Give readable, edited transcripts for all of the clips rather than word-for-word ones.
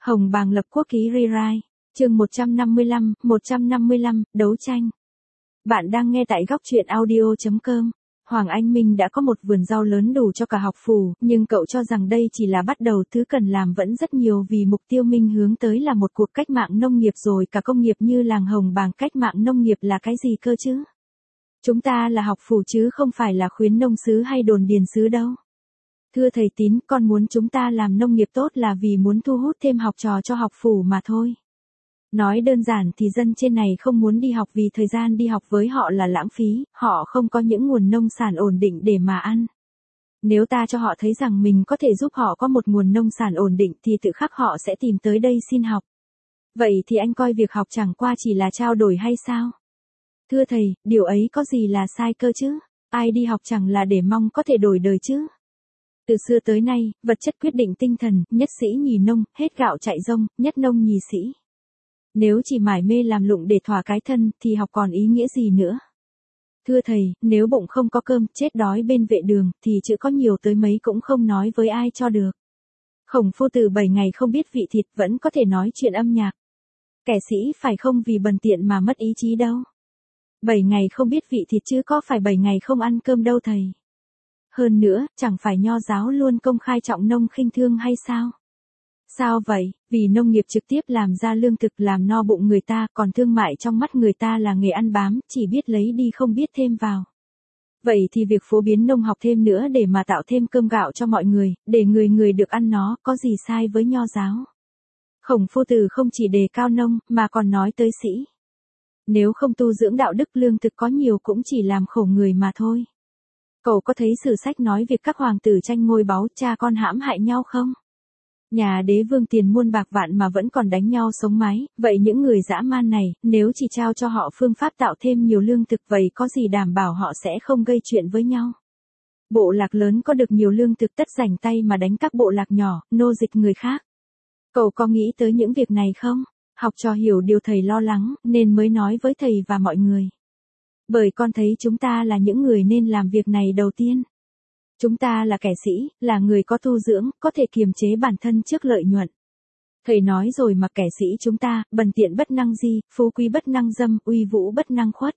Hồng Bàng lập quốc ký rewrite, chương 155, đấu tranh. Bạn đang nghe tại góc truyện audio.com. Hoàng Anh Minh đã có một vườn rau lớn đủ cho cả học phủ, nhưng cậu cho rằng đây chỉ là bắt đầu, thứ cần làm vẫn rất nhiều vì mục tiêu Minh hướng tới là một cuộc cách mạng nông nghiệp rồi cả công nghiệp như làng Hồng Bàng. Cách mạng nông nghiệp là cái gì cơ chứ? Chúng ta là học phủ chứ không phải là khuyến nông xứ hay đồn điền xứ đâu. Thưa thầy Tín, con muốn chúng ta làm nông nghiệp tốt là vì muốn thu hút thêm học trò cho học phủ mà thôi. Nói đơn giản thì dân trên này không muốn đi học vì thời gian đi học với họ là lãng phí, họ không có những nguồn nông sản ổn định để mà ăn. Nếu ta cho họ thấy rằng mình có thể giúp họ có một nguồn nông sản ổn định thì tự khắc họ sẽ tìm tới đây xin học. Vậy thì anh coi việc học chẳng qua chỉ là trao đổi hay sao? Thưa thầy, điều ấy có gì là sai cơ chứ? Ai đi học chẳng là để mong có thể đổi đời chứ? Từ xưa tới nay, vật chất quyết định tinh thần, nhất sĩ nhì nông, hết gạo chạy rông, nhất nông nhì sĩ. Nếu chỉ mải mê làm lụng để thỏa cái thân, thì học còn ý nghĩa gì nữa? Thưa thầy, nếu bụng không có cơm, chết đói bên vệ đường, thì chữ có nhiều tới mấy cũng không nói với ai cho được. Khổng Phu Tử 7 ngày không biết vị thịt vẫn có thể nói chuyện âm nhạc. Kẻ sĩ phải không vì bần tiện mà mất ý chí đâu. 7 ngày không biết vị thịt chứ có phải 7 ngày không ăn cơm đâu thầy. Hơn nữa, chẳng phải nho giáo luôn công khai trọng nông khinh thương hay sao? Sao vậy? Vì nông nghiệp trực tiếp làm ra lương thực làm no bụng người ta, còn thương mại trong mắt người ta là nghề ăn bám, chỉ biết lấy đi không biết thêm vào. Vậy thì việc phổ biến nông học thêm nữa để mà tạo thêm cơm gạo cho mọi người, để người người được ăn nó, có gì sai với nho giáo? Khổng Phu Tử không chỉ đề cao nông, mà còn nói tới sĩ. Nếu không tu dưỡng đạo đức lương thực có nhiều cũng chỉ làm khổ người mà thôi. Cậu có thấy sử sách nói việc các hoàng tử tranh ngôi báu, cha con hãm hại nhau không? Nhà đế vương tiền muôn bạc vạn mà vẫn còn đánh nhau sống mái, vậy những người dã man này, nếu chỉ trao cho họ phương pháp tạo thêm nhiều lương thực vậy có gì đảm bảo họ sẽ không gây chuyện với nhau? Bộ lạc lớn có được nhiều lương thực tất rảnh tay mà đánh các bộ lạc nhỏ, nô dịch người khác. Cậu có nghĩ tới những việc này không? Học trò hiểu điều thầy lo lắng, nên mới nói với thầy và mọi người. Bởi con thấy chúng ta là những người nên làm việc này đầu tiên. Chúng ta là kẻ sĩ, là người có tu dưỡng, có thể kiềm chế bản thân trước lợi nhuận. Thầy nói rồi mà kẻ sĩ chúng ta, bần tiện bất năng di, phú quý bất năng dâm, uy vũ bất năng khuất.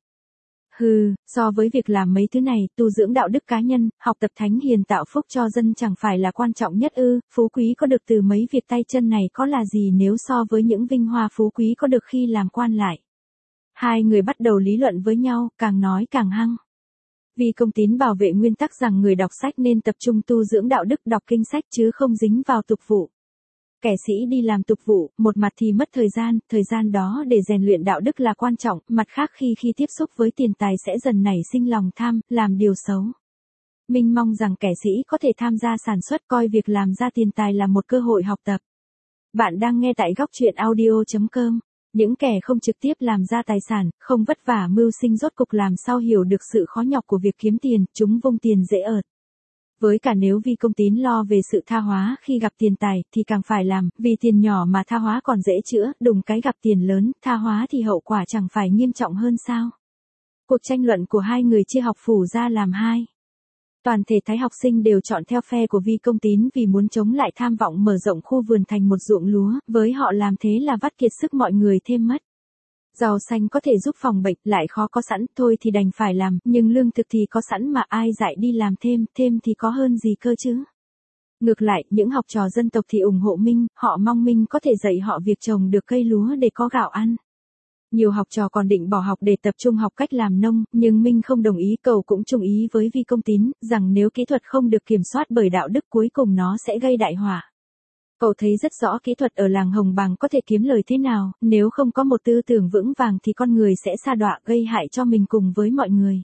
So với việc làm mấy thứ này, tu dưỡng đạo đức cá nhân, học tập thánh hiền tạo phúc cho dân chẳng phải là quan trọng nhất ư? Phú quý có được từ mấy việc tay chân này có là gì nếu so với những vinh hoa phú quý có được khi làm quan lại? Hai người bắt đầu lý luận với nhau, càng nói càng hăng. Vi Công Tín bảo vệ nguyên tắc rằng người đọc sách nên tập trung tu dưỡng đạo đức, đọc kinh sách chứ không dính vào tục vụ. Kẻ sĩ đi làm tục vụ, một mặt thì mất thời gian đó để rèn luyện đạo đức là quan trọng, mặt khác khi tiếp xúc với tiền tài sẽ dần nảy sinh lòng tham, làm điều xấu. Minh mong rằng kẻ sĩ có thể tham gia sản xuất, coi việc làm ra tiền tài là một cơ hội học tập. Bạn đang nghe tại góc truyện audio.com. Những kẻ không trực tiếp làm ra tài sản, không vất vả mưu sinh rốt cục làm sao hiểu được sự khó nhọc của việc kiếm tiền, chúng vung tiền dễ ợt. Với cả nếu Vi Công Tín lo về sự tha hóa khi gặp tiền tài thì càng phải làm, vì tiền nhỏ mà tha hóa còn dễ chữa, đùng cái gặp tiền lớn, tha hóa thì hậu quả chẳng phải nghiêm trọng hơn sao? Cuộc tranh luận của hai người chia học phủ ra làm hai. Toàn thể thái học sinh đều chọn theo phe của Vi Công Tín vì muốn chống lại tham vọng mở rộng khu vườn thành một ruộng lúa, với họ làm thế là vắt kiệt sức mọi người thêm mất. Rau xanh có thể giúp phòng bệnh, lại khó có sẵn, thôi thì đành phải làm, nhưng lương thực thì có sẵn mà ai dạy đi làm thêm thì có hơn gì cơ chứ. Ngược lại, những học trò dân tộc thì ủng hộ Minh, họ mong Minh có thể dạy họ việc trồng được cây lúa để có gạo ăn. Nhiều học trò còn định bỏ học để tập trung học cách làm nông, nhưng Minh không đồng ý. Cậu cũng chung ý với Vi Công Tín, rằng nếu kỹ thuật không được kiểm soát bởi đạo đức cuối cùng nó sẽ gây đại họa. Cậu thấy rất rõ kỹ thuật ở làng Hồng Bàng có thể kiếm lời thế nào, nếu không có một tư tưởng vững vàng thì con người sẽ sa đọa gây hại cho mình cùng với mọi người.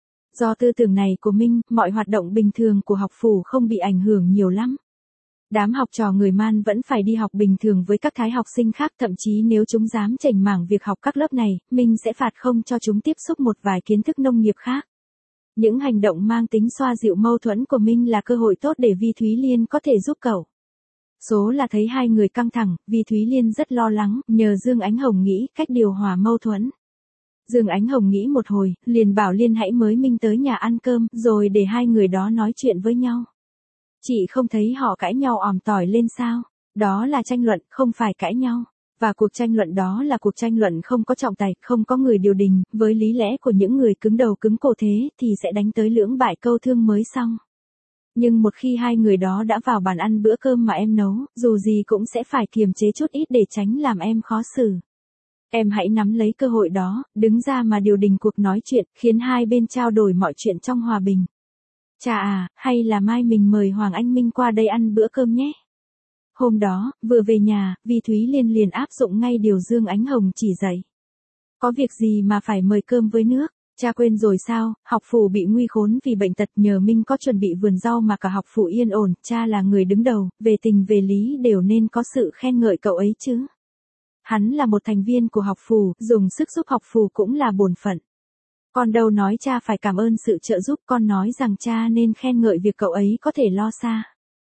Do tư tưởng này của Minh, mọi hoạt động bình thường của học phủ không bị ảnh hưởng nhiều lắm. Đám học trò người Man vẫn phải đi học bình thường với các thái học sinh khác, thậm chí nếu chúng dám chảnh mảng việc học các lớp này, Minh sẽ phạt không cho chúng tiếp xúc một vài kiến thức nông nghiệp khác. Những hành động mang tính xoa dịu mâu thuẫn của Minh là cơ hội tốt để Vi Thúy Liên có thể giúp cậu. Số là thấy hai người căng thẳng, Vi Thúy Liên rất lo lắng, nhờ Dương Ánh Hồng nghĩ cách điều hòa mâu thuẫn. Dương Ánh Hồng nghĩ một hồi, liền bảo Liên hãy mới Minh tới nhà ăn cơm, rồi để hai người đó nói chuyện với nhau. Chị không thấy họ cãi nhau òm tỏi lên sao? Đó là tranh luận, không phải cãi nhau. Và cuộc tranh luận đó là cuộc tranh luận không có trọng tài, không có người điều đình, với lý lẽ của những người cứng đầu cứng cổ thế thì sẽ đánh tới lưỡng bại câu thương mới xong. Nhưng một khi hai người đó đã vào bàn ăn bữa cơm mà em nấu, dù gì cũng sẽ phải kiềm chế chút ít để tránh làm em khó xử. Em hãy nắm lấy cơ hội đó, đứng ra mà điều đình cuộc nói chuyện, khiến hai bên trao đổi mọi chuyện trong hòa bình. Chà à, hay là mai mình mời Hoàng Anh Minh qua đây ăn bữa cơm nhé. Hôm đó, vừa về nhà, Vi Thúy Liên liền áp dụng ngay điều Dương Ánh Hồng chỉ dạy. Có việc gì mà phải mời cơm với nước, cha quên rồi sao, học phủ bị nguy khốn vì bệnh tật, nhờ Minh có chuẩn bị vườn rau mà cả học phủ yên ổn, cha là người đứng đầu, về tình về lý đều nên có sự khen ngợi cậu ấy chứ. Hắn là một thành viên của học phủ, dùng sức giúp học phủ cũng là bổn phận. Con đâu nói cha phải cảm ơn sự trợ giúp, con nói rằng cha nên khen ngợi việc cậu ấy có thể lo xa.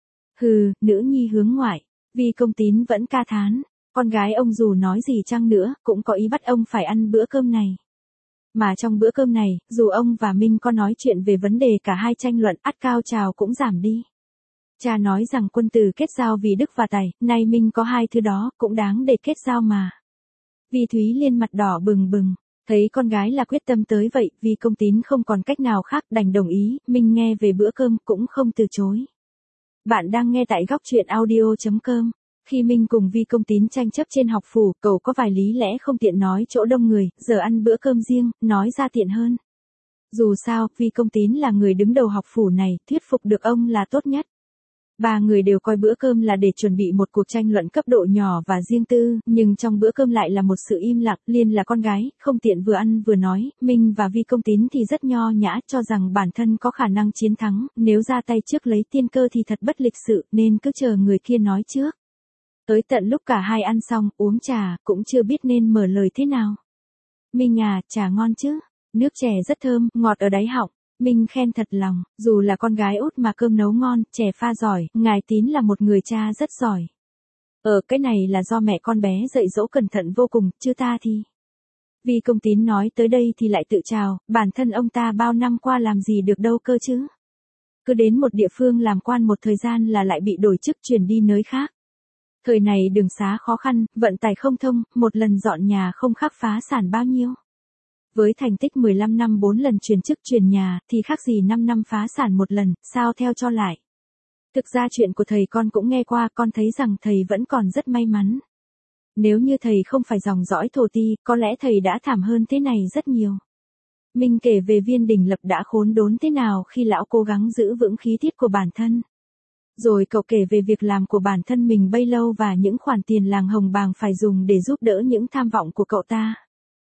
Hừ, nữ nhi hướng ngoại. Vi Công Tín vẫn ca thán, con gái ông dù nói gì chăng nữa, cũng có ý bắt ông phải ăn bữa cơm này. Mà trong bữa cơm này, dù ông và Minh có nói chuyện về vấn đề cả hai tranh luận, ắt cao trào cũng giảm đi. Cha nói rằng quân tử kết giao vì đức và tài, nay Minh có hai thứ đó, cũng đáng để kết giao mà. Vi Thúy Liên mặt đỏ bừng bừng, thấy con gái là quyết tâm tới vậy, Vi Công Tín không còn cách nào khác đành đồng ý, Minh nghe về bữa cơm cũng không từ chối. Bạn đang nghe tại góc truyện audio.com. Khi Minh cùng Vi Công Tín tranh chấp trên học phủ, cậu có vài lý lẽ không tiện nói chỗ đông người, giờ ăn bữa cơm riêng, nói ra tiện hơn. Dù sao, Vi Công Tín là người đứng đầu học phủ này, thuyết phục được ông là tốt nhất. Ba người đều coi bữa cơm là để chuẩn bị một cuộc tranh luận cấp độ nhỏ và riêng tư, nhưng trong bữa cơm lại là một sự im lặng. Liên là con gái, không tiện vừa ăn vừa nói, Minh và Vi Công Tín thì rất nho nhã, cho rằng bản thân có khả năng chiến thắng, nếu ra tay trước lấy tiên cơ thì thật bất lịch sự, nên cứ chờ người kia nói trước. Tới tận lúc cả hai ăn xong, uống trà, cũng chưa biết nên mở lời thế nào. Minh à, trà ngon chứ, nước chè rất thơm, ngọt ở đáy họng. Minh khen thật lòng, dù là con gái út mà cơm nấu ngon, chè pha giỏi, ngài Tín là một người cha rất giỏi. Cái này là do mẹ con bé dạy dỗ cẩn thận vô cùng, chứ ta thì... Vi Công Tín nói tới đây thì lại tự chào, bản thân ông ta bao năm qua làm gì được đâu cơ chứ. Cứ đến một địa phương làm quan một thời gian là lại bị đổi chức chuyển đi nơi khác. Thời này đường xá khó khăn, vận tải không thông, một lần dọn nhà không khác phá sản bao nhiêu. Với thành tích 15 năm 4 lần chuyển chức chuyển nhà, thì khác gì 5 năm phá sản một lần, sao theo cho lại. Thực ra chuyện của thầy con cũng nghe qua, con thấy rằng thầy vẫn còn rất may mắn. Nếu như thầy không phải dòng dõi thổ ti, có lẽ thầy đã thảm hơn thế này rất nhiều. Minh kể về Viên Đình Lập đã khốn đốn thế nào khi lão cố gắng giữ vững khí tiết của bản thân. Rồi cậu kể về việc làm của bản thân mình bấy lâu và những khoản tiền làng Hồng Bàng phải dùng để giúp đỡ những tham vọng của cậu ta.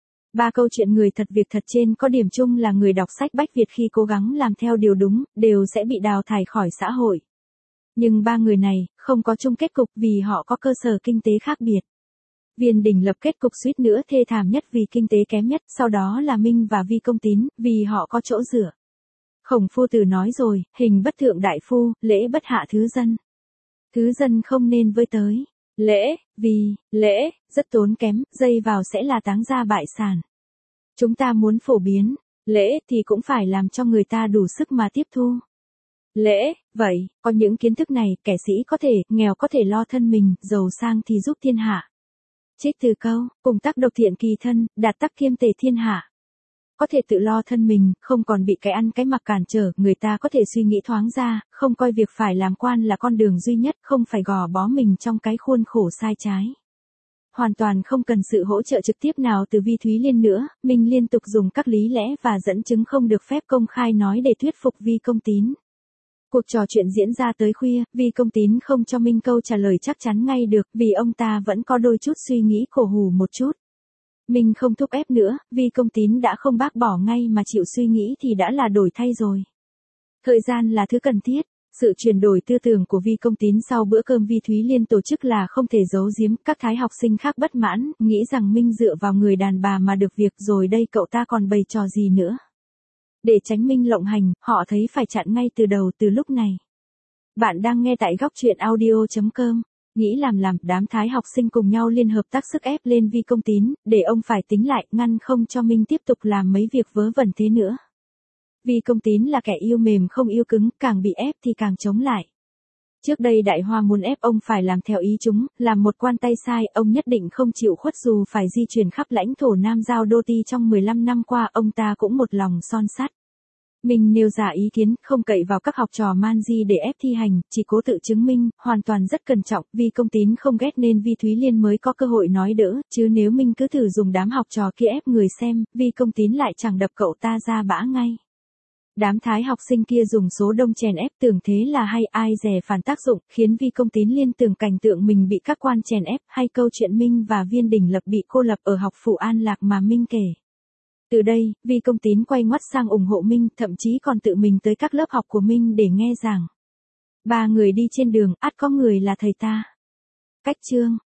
Ba câu chuyện người thật việc thật trên có điểm chung là người đọc sách Bách Việt khi cố gắng làm theo điều đúng, đều sẽ bị đào thải khỏi xã hội. Nhưng ba người này, không có chung kết cục vì họ có cơ sở kinh tế khác biệt. Viên Đình Lập kết cục suýt nữa thê thảm nhất vì kinh tế kém nhất, sau đó là Minh và Vi Công Tín, vì họ có chỗ dựa. Khổng Phu Tử nói rồi, hình bất thượng đại phu, lễ bất hạ thứ dân. Thứ dân không nên với tới. Lễ, vì, lễ, rất tốn kém, dây vào sẽ là táng gia bại sản. Chúng ta muốn phổ biến, lễ thì cũng phải làm cho người ta đủ sức mà tiếp thu. Lễ, vậy, có những kiến thức này, kẻ sĩ có thể, nghèo có thể lo thân mình, giàu sang thì giúp thiên hạ. Trích từ câu, cùng tắc độc thiện kỳ thân, đạt tắc kiêm tề thiên hạ. Có thể tự lo thân mình, không còn bị cái ăn cái mặc cản trở, người ta có thể suy nghĩ thoáng ra, không coi việc phải làm quan là con đường duy nhất, không phải gò bó mình trong cái khuôn khổ sai trái. Hoàn toàn không cần sự hỗ trợ trực tiếp nào từ Vi Thúy Liên nữa, mình liên tục dùng các lý lẽ và dẫn chứng không được phép công khai nói để thuyết phục Vi Công Tín. Cuộc trò chuyện diễn ra tới khuya, Vi Công Tín không cho Minh câu trả lời chắc chắn ngay được, vì ông ta vẫn có đôi chút suy nghĩ cổ hủ một chút. Minh không thúc ép nữa, Vi Công Tín đã không bác bỏ ngay mà chịu suy nghĩ thì đã là đổi thay rồi. Thời gian là thứ cần thiết. Sự chuyển đổi tư tưởng của Vi Công Tín sau bữa cơm Vi Thúy Liên tổ chức là không thể giấu giếm, các thái học sinh khác bất mãn, nghĩ rằng Minh dựa vào người đàn bà mà được việc rồi đây cậu ta còn bày trò gì nữa. Để tránh Minh lộng hành, họ thấy phải chặn ngay từ đầu từ lúc này. Bạn đang nghe tại góc truyện audio.com. Nghĩ làm, đám thái học sinh cùng nhau liên hợp tác sức ép lên Vi Công Tín, để ông phải tính lại, ngăn không cho Minh tiếp tục làm mấy việc vớ vẩn thế nữa. Vi Công Tín là kẻ yêu mềm không yêu cứng, càng bị ép thì càng chống lại. Trước đây Đại Hoa muốn ép ông phải làm theo ý chúng, làm một quan tay sai, ông nhất định không chịu khuất dù phải di chuyển khắp lãnh thổ Nam Giao Đô Ti trong 15 năm qua, ông ta cũng một lòng son sắt. Mình nêu ra ý kiến, không cậy vào các học trò man di để ép thi hành, chỉ cố tự chứng minh, hoàn toàn rất cẩn trọng, Vi Công Tín không ghét nên Vi Thúy Liên mới có cơ hội nói đỡ, chứ nếu mình cứ thử dùng đám học trò kia ép người xem, Vi Công Tín lại chẳng đập cậu ta ra bã ngay. Đám thái học sinh kia dùng số đông chèn ép, tưởng thế là hay, ai dè phản tác dụng, khiến Vi Công Tín liên tưởng cảnh tượng mình bị các quan chèn ép, hay câu chuyện Minh và Viên Đình Lập bị cô lập ở học phủ An Lạc mà Minh kể. Từ đây, Vi Công Tín quay ngoắt sang ủng hộ Minh, thậm chí còn tự mình tới các lớp học của Minh để nghe giảng. Ba người đi trên đường, ắt có người là thầy ta. Cách chương